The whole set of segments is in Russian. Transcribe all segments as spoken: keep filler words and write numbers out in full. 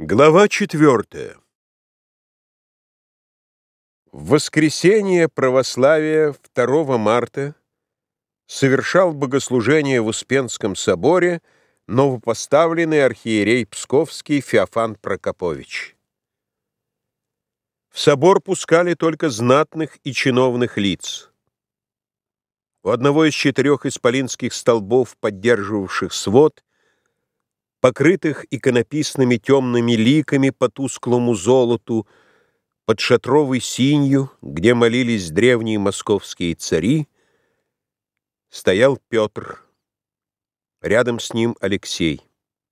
Глава четвертая. В воскресенье православия второго марта совершал богослужение в Успенском соборе новопоставленный архиерей Псковский Феофан Прокопович. В собор пускали только знатных и чиновных лиц. У одного из четырех исполинских столбов, поддерживавших свод, покрытых иконописными темными ликами по тусклому золоту, под шатровой синью, где молились древние московские цари, стоял Петр, рядом с ним Алексей.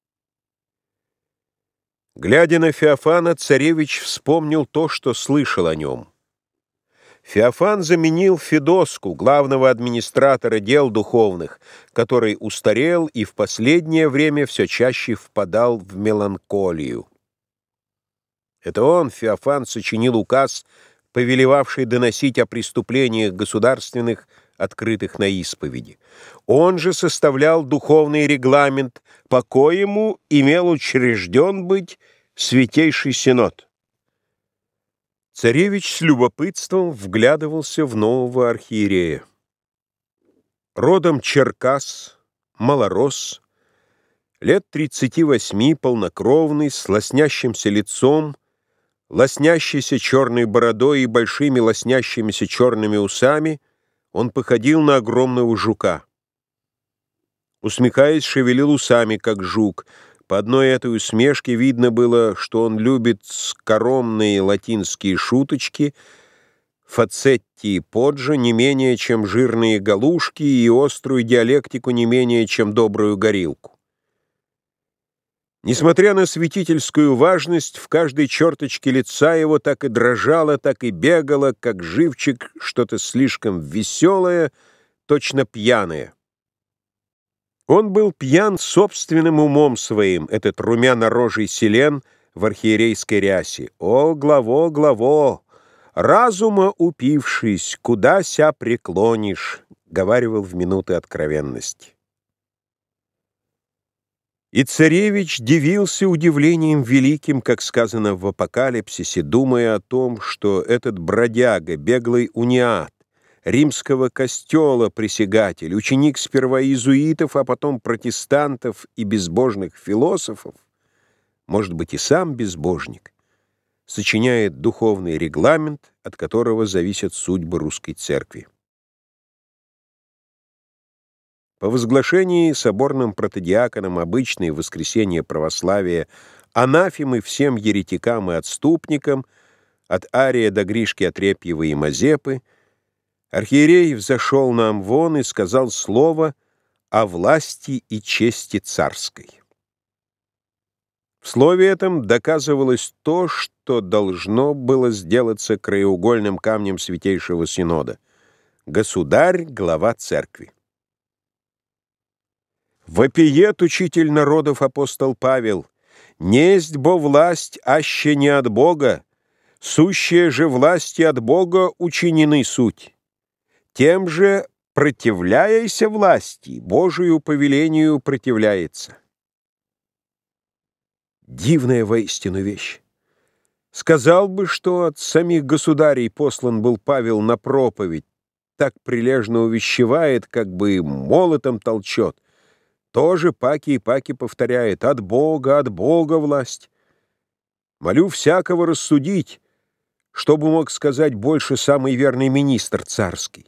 Глядя на Феофана, царевич вспомнил то, что слышал о нем. Феофан заменил Федоску, главного администратора дел духовных, который устарел и в последнее время все чаще впадал в меланхолию. Это он, Феофан, сочинил указ, повелевавший доносить о преступлениях государственных, открытых на исповеди. Он же составлял духовный регламент, по коему имел учрежден быть Святейший Синод. Царевич с любопытством вглядывался в нового архиерея. Родом Черкас, малорос, лет тридцати восьми, полнокровный, с лоснящимся лицом, лоснящейся черной бородой и большими лоснящимися черными усами, он походил на огромного жука. Усмехаясь, шевелил усами, как жук. По одной этой усмешке видно было, что он любит скоромные латинские шуточки, фацетти и поджа не менее, чем жирные галушки, и острую диалектику не менее, чем добрую горилку. Несмотря на святительскую важность, в каждой черточке лица его так и дрожало, так и бегало, как живчик, что-то слишком веселое, точно пьяное. Он был пьян собственным умом своим, этот румянорожий селен в архиерейской рясе. «О, главо, главо! Разума упившись, куда ся преклонишь?» — говаривал в минуты откровенности. И царевич дивился удивлением великим, как сказано в Апокалипсисе, думая о том, что этот бродяга, беглый униат, римского костела присягатель, ученик сперва иезуитов, а потом протестантов и безбожных философов, может быть и сам безбожник, сочиняет духовный регламент, от которого зависят судьбы русской церкви. По возглашении соборным протодиаконом обычной в воскресенье православия анафемы всем еретикам и отступникам, от Ария до Гришки Отрепьева и Мазепы, архиерей взошел на амвон и сказал слово о власти и чести царской. В слове этом доказывалось то, что должно было сделаться краеугольным камнем Святейшего Синода. Государь — глава церкви. «Вопиет учитель народов апостол Павел: несть бо власть, аще не от Бога, сущая же власти от Бога учинены суть. Тем же, противляяся власти, Божию повелению противляется». Дивная воистину вещь. Сказал бы, что от самих государей послан был Павел на проповедь, так прилежно увещевает, как бы молотом толчет. Тоже паки и паки повторяет: «От Бога, от Бога власть». Молю всякого рассудить, чтобы мог сказать больше самый верный министр царский.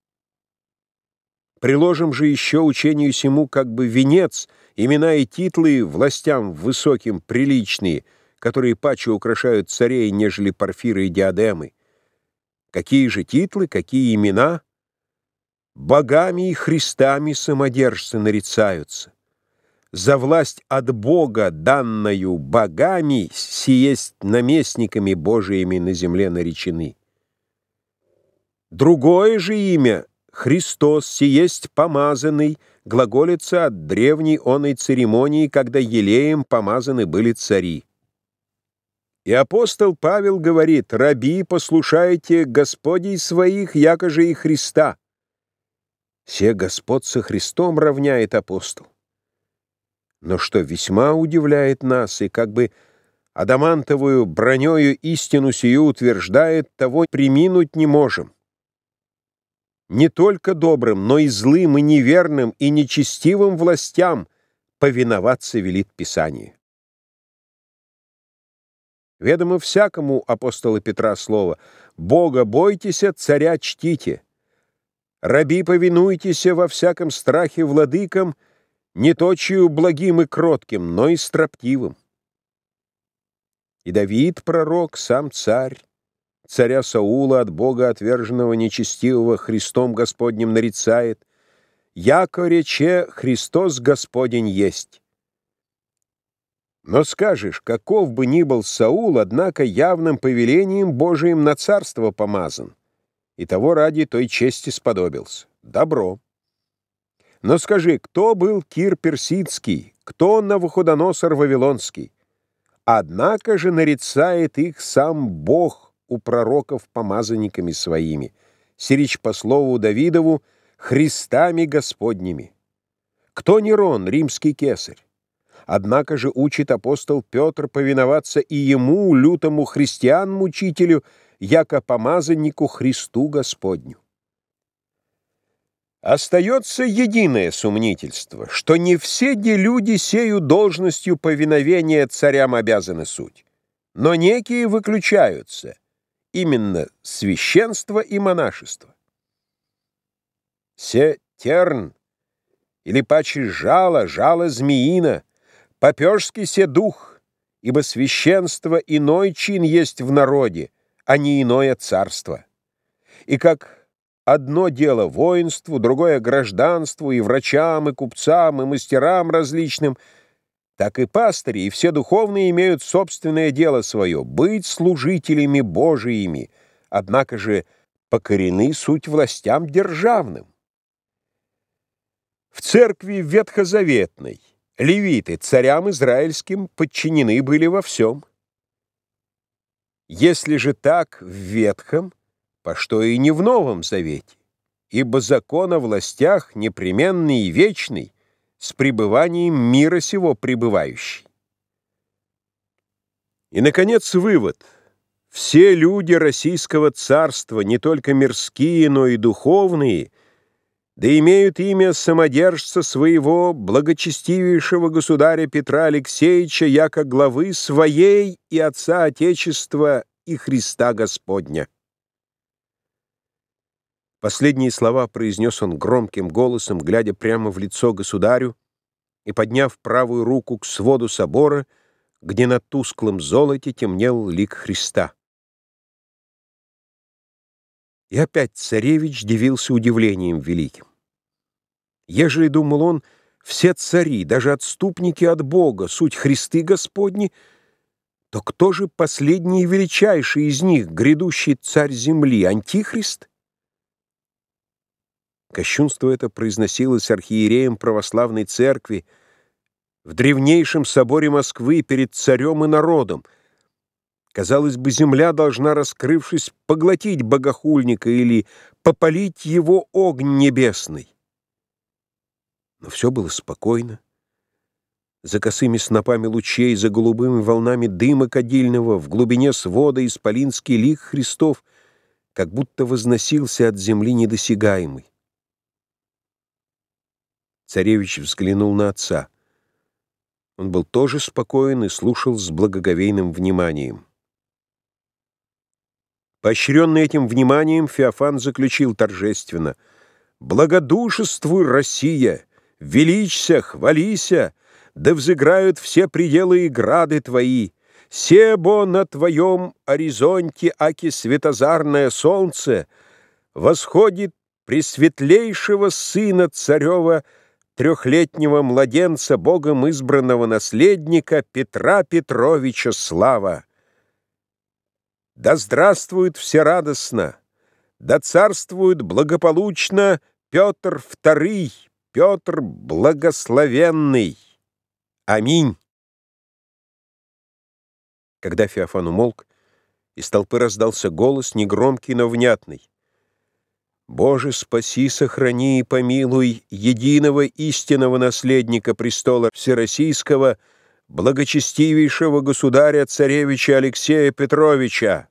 Приложим же еще учению сему как бы венец, имена и титлы властям высоким приличные, которые паче украшают царей, нежели парфиры и диадемы. Какие же титлы, какие имена? Богами и Христами самодержцы нарицаются. За власть от Бога, данною богами, сиесть наместниками Божиими на земле наречены. Другое же имя — Христос, сиесть помазанный, глаголится от древней оной церемонии, когда елеем помазаны были цари. И апостол Павел говорит: «Раби, послушайте Господей своих, яко же и Христа». Се Господ со Христом равняет апостол. Но что весьма удивляет нас и как бы адамантовую бронёю истину сию утверждает, того преминуть не можем. Не только добрым, но и злым, и неверным, и нечестивым властям повиноваться велит Писание. Ведомо всякому, апостола Петра, слово: «Бога бойтеся, царя чтите. Раби, повинуйтесь во всяком страхе владыкам, не точию благим и кротким, но и строптивым». И Давид, пророк, сам царь, царя Саула, от Бога отверженного нечестивого, Христом Господним нарицает: «Яко рече, Христос Господень есть». Но скажешь, каков бы ни был Саул, однако явным повелением Божиим на царство помазан, и того ради той чести сподобился. Добро. Но скажи, кто был Кир Персидский, кто Навуходоносор Вавилонский? Однако же нарицает их сам Бог у пророков помазанниками своими, сирич по слову Давидову, Христами Господними. Кто Нерон, римский кесарь? Однако же учит апостол Петр повиноваться и ему, лютому христиан-мучителю, яко помазаннику Христу Господню. Остается единое сомнительство, что не все де люди сею должностью повиновения царям обязаны суть, но некие выключаются, именно священство и монашество. Се терн, или паче жало, жало змеина, попёжский се дух, ибо священство иной чин есть в народе, а не иное царство. И как одно дело воинству, другое гражданству, и врачам, и купцам, и мастерам различным, так и пастыри, и все духовные имеют собственное дело свое — быть служителями Божиими, однако же покорены суть властям державным. В церкви ветхозаветной левиты царям израильским подчинены были во всем. Если же так в Ветхом, по что и не в Новом Завете, ибо закон о властях непременный и вечный, с пребыванием мира сего пребывающий. И, наконец, вывод. Все люди Российского царства, не только мирские, но и духовные, да имеют имя самодержца своего благочестивейшего государя Петра Алексеевича, яко главы своей и Отца Отечества и Христа Господня. Последние слова произнес он громким голосом, глядя прямо в лицо государю и подняв правую руку к своду собора, где на тусклом золоте темнел лик Христа. И опять царевич дивился удивлением великим. Ежели, думал он, все цари, даже отступники от Бога, суть Христы Господни, то кто же последний и величайший из них, грядущий царь земли, Антихрист? Кощунство это произносилось архиереем православной церкви в древнейшем соборе Москвы перед царем и народом. Казалось бы, земля должна, раскрывшись, поглотить богохульника или попалить его огонь небесный. Но все было спокойно. За косыми снопами лучей, за голубыми волнами дыма кадильного, в глубине свода исполинский лик Христов как будто возносился от земли недосягаемый. Царевич взглянул на отца. Он был тоже спокоен и слушал с благоговейным вниманием. Поощренный этим вниманием, Феофан заключил торжественно: «Благодушествуй, Россия! Величься, хвалися! Да взыграют все пределы и грады твои! Себо на твоем горизонте, аки светозарное солнце, восходит пресветлейшего сына царева, трехлетнего младенца, Богом избранного наследника Петра Петровича слава! Да здравствует всерадостно, да царствует благополучно Петр Второй, Петр Благословенный! Аминь!» Когда Феофан умолк, из толпы раздался голос, негромкий, но внятный: «Боже, спаси, сохрани и помилуй единого истинного наследника престола всероссийского, благочестивейшего государя-царевича Алексея Петровича!»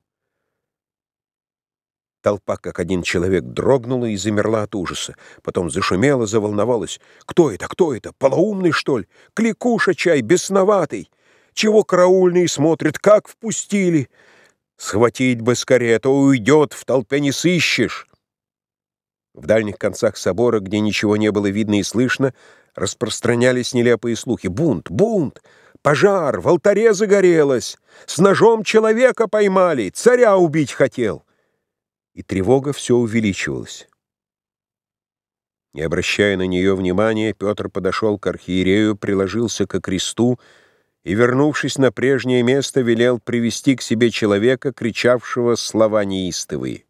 Толпа, как один человек, дрогнула и замерла от ужаса. Потом зашумела, заволновалась. «Кто это? Кто это? Полоумный, что ли? Кликуша чай, бесноватый! Чего караульные смотрят? Как впустили? Схватить бы скорее, а то уйдет, в толпе не сыщешь!» В дальних концах собора, где ничего не было видно и слышно, распространялись нелепые слухи. «Бунт! Бунт! Пожар! В алтаре загорелось! С ножом человека поймали! Царя убить хотел!» И тревога все увеличивалась. Не обращая на нее внимания, Петр подошел к архиерею, приложился ко кресту и, вернувшись на прежнее место, велел привести к себе человека, кричавшего слова неистовые.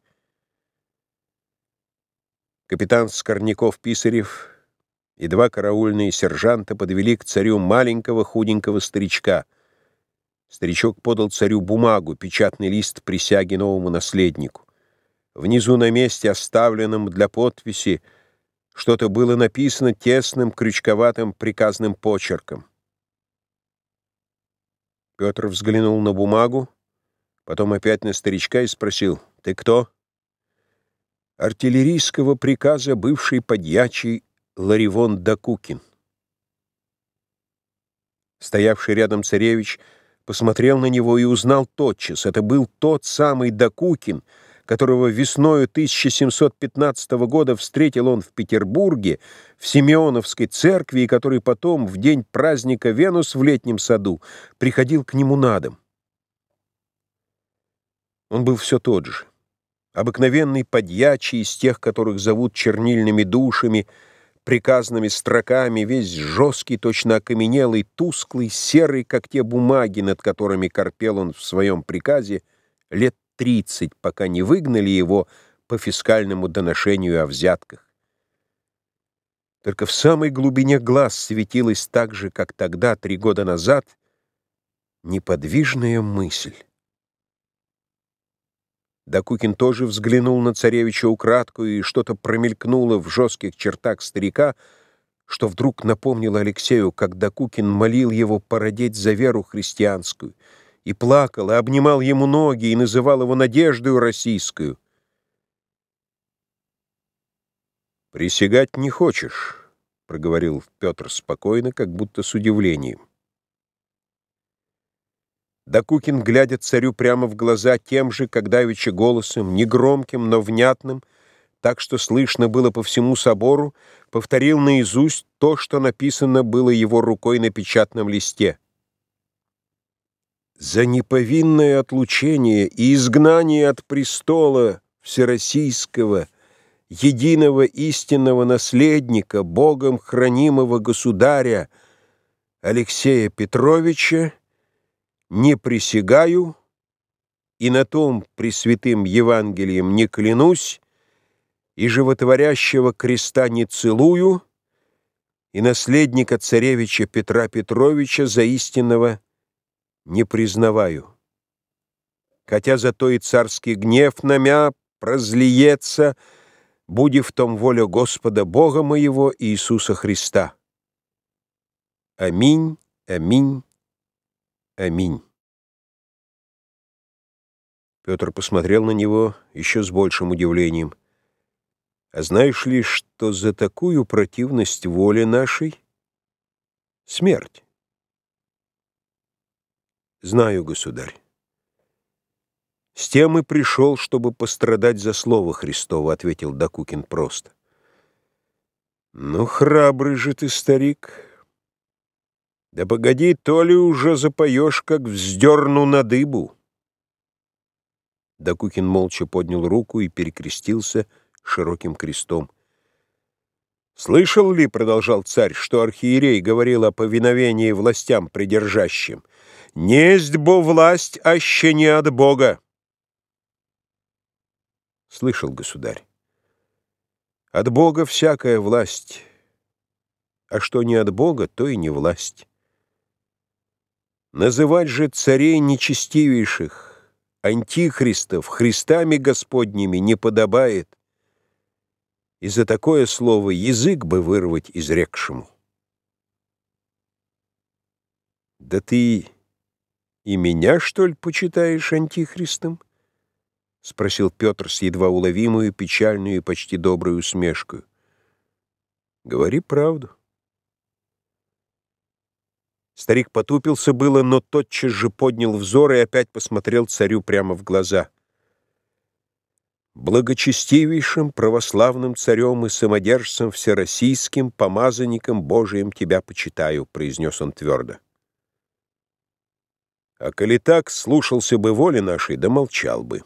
Капитан Скорняков-Писарев и два караульные сержанта подвели к царю маленького худенького старичка. Старичок подал царю бумагу, печатный лист присяги новому наследнику. Внизу на месте, оставленном для подписи, что-то было написано тесным, крючковатым приказным почерком. Петр взглянул на бумагу, потом опять на старичка и спросил: «Ты кто?» «Артиллерийского приказа бывший подьячий Ларивон Докукин». Стоявший рядом царевич посмотрел на него и узнал тотчас. Это был тот самый Докукин, которого весною тысяча семьсот пятнадцатого года встретил он в Петербурге, в Симеоновской церкви, и который потом, в день праздника Венус в летнем саду, приходил к нему на дом. Он был все тот же. Обыкновенный подьячий из тех, которых зовут чернильными душами, приказными строками, весь жесткий, точно окаменелый, тусклый, серый, как те бумаги, над которыми корпел он в своем приказе, лет тридцать, пока не выгнали его по фискальному доношению о взятках. Только в самой глубине глаз светилась так же, как тогда, три года назад, неподвижная мысль. Докукин тоже взглянул на царевича украдкою, и что-то промелькнуло в жестких чертах старика, что вдруг напомнило Алексею, как Докукин молил его породеть за веру христианскую, и плакал, и обнимал ему ноги, и называл его надеждою российскую. «Присягать не хочешь», — проговорил Петр спокойно, как будто с удивлением. Докукин, глядя царю прямо в глаза тем же, как давеча голосом, негромким, но внятным, так что слышно было по всему собору, повторил наизусть то, что написано было его рукой на печатном листе. «За неповинное отлучение и изгнание от престола всероссийского, единого истинного наследника, Богом хранимого государя Алексея Петровича, не присягаю и на том пресвятым Евангелием не клянусь, и животворящего креста не целую, и наследника царевича Петра Петровича за истинного не признаваю. Хотя зато и царский гнев на мя прозлиется, буди в том воля Господа Бога моего Иисуса Христа. Аминь, аминь, аминь». Петр посмотрел на него еще с большим удивлением. «А знаешь ли, что за такую противность воле нашей смерть?» «Знаю, государь. С тем и пришел, чтобы пострадать за слово Христово», — ответил Докукин просто. «Ну, храбрый же ты, старик. Да погоди, то ли уже запоешь, как вздерну на дыбу». Докукин молча поднял руку и перекрестился широким крестом. «Слышал ли, — продолжал царь, — что архиерей говорил о повиновении властям придержащим? Несть бо власть, аще не от Бога». «Слышал, государь. От Бога всякая власть, а что не от Бога, то и не власть. Называть же царей нечестивейших, антихристов, Христами Господними не подобает, и за такое слово язык бы вырвать изрекшему». Да ты и меня, что ли, почитаешь антихристом? — спросил Петр с едва уловимую, печальную и почти доброй усмешкой. — Говори правду. Старик потупился было, но тотчас же поднял взор и опять посмотрел царю прямо в глаза. «Благочестивейшим православным царем и самодержцем всероссийским, помазанником Божиим тебя почитаю», — произнес он твердо. «А коли так, слушался бы воли нашей, да молчал бы.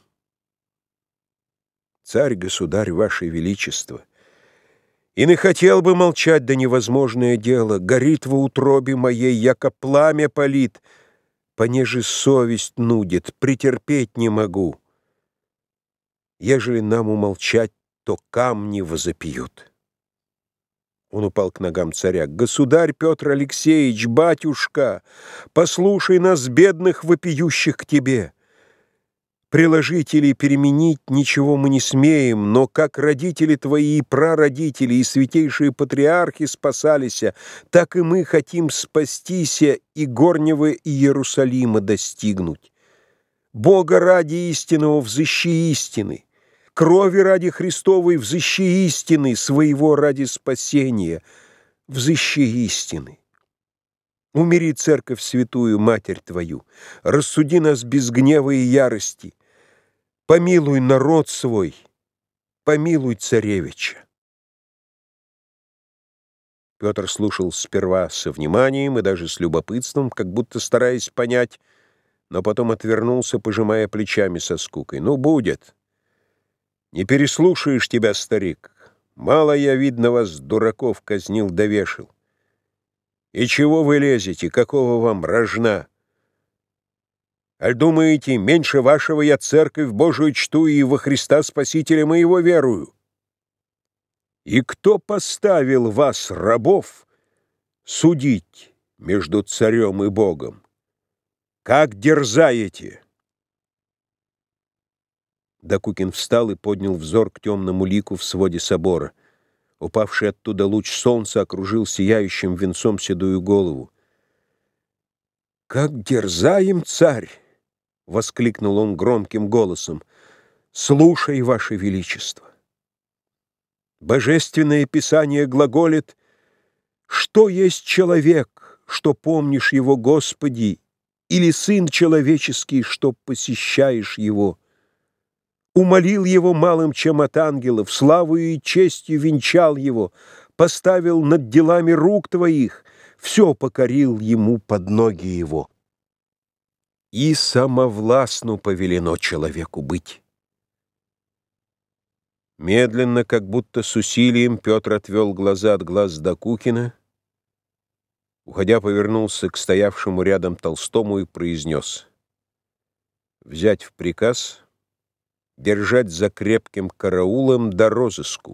Царь-государь, ваше величество, и не хотел бы молчать, да невозможное дело, горит во утробе моей, яко пламя палит, понеже совесть нудит, претерпеть не могу. Ежели нам умолчать, то камни возопьют». Он упал к ногам царя. «Государь Петр Алексеевич, батюшка, послушай нас, бедных, вопиющих к тебе. Приложить или переменить ничего мы не смеем, но как родители твои и прародители и святейшие патриархи спасались, так и мы хотим спастися и горнего Иерусалима достигнуть. Бога ради истинного взыщи истины, крови ради Христовой взыщи истины, своего ради спасения взыщи истины. Умири, церковь святую, Матерь Твою, рассуди нас без гнева и ярости, помилуй народ свой, помилуй царевича». Петр слушал сперва со вниманием и даже с любопытством, как будто стараясь понять, но потом отвернулся, пожимая плечами со скукой. «Ну, будет. Не переслушаешь тебя, старик. Мало я, видно, вас, дураков, казнил да вешал. И чего вы лезете, какого вам рожна? Аль думаете, меньше вашего я церковь Божию чту и во Христа Спасителя моего верую? И кто поставил вас, рабов, судить между царем и Богом? Как дерзаете?» Докукин встал и поднял взор к темному лику в своде собора. Упавший оттуда луч солнца окружил сияющим венцом седую голову. «Как дерзаем, царь!» — воскликнул он громким голосом. «Слушай, ваше величество! Божественное Писание глаголит: что есть человек, что помнишь его, Господи, или сын человеческий, что посещаешь его? Умолил его малым, чем от ангелов, славою и честью венчал его, поставил над делами рук твоих, все покорил ему под ноги его. И самовластну повелено человеку быть». Медленно, как будто с усилием, Петр отвел глаза от глаз Докукина, уходя, повернулся к стоявшему рядом Толстому и произнес: «Взять в приказ, держать за крепким караулом до розыску».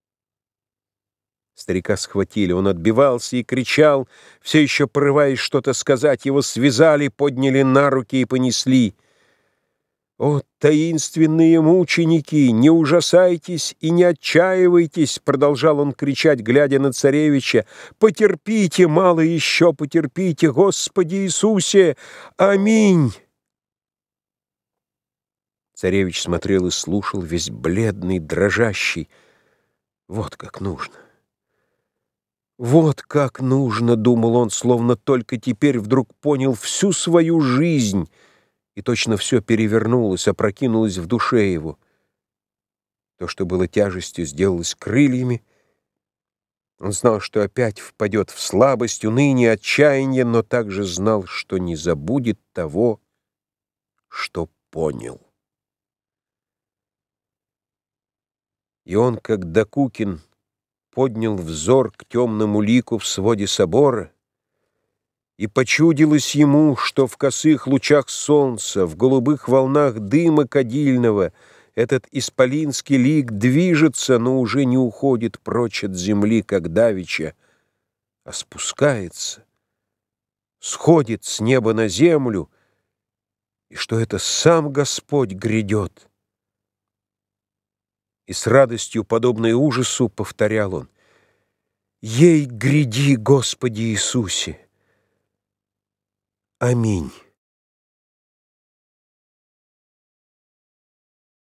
Старика схватили, он отбивался и кричал, все еще порываясь что-то сказать. Его связали, подняли на руки и понесли. «О, таинственные мученики, не ужасайтесь и не отчаивайтесь!» — продолжал он кричать, глядя на царевича. «Потерпите, мало еще потерпите, Господи Иисусе! Аминь!» Царевич смотрел и слушал, весь бледный, дрожащий. «Вот как нужно! Вот как нужно!» — думал он, словно только теперь вдруг понял всю свою жизнь, и точно все перевернулось, опрокинулось в душе его. То, что было тяжестью, сделалось крыльями. Он знал, что опять впадет в слабость, уныние, отчаяние, но также знал, что не забудет того, что понял. И он, как Докукин, поднял взор к темному лику в своде собора, и почудилось ему, что в косых лучах солнца, в голубых волнах дыма кадильного этот исполинский лик движется, но уже не уходит прочь от земли, как давеча, а спускается, сходит с неба на землю, и что это сам Господь грядет. И с радостью, подобной ужасу, повторял он: «Ей гряди, Господи Иисусе!» Аминь.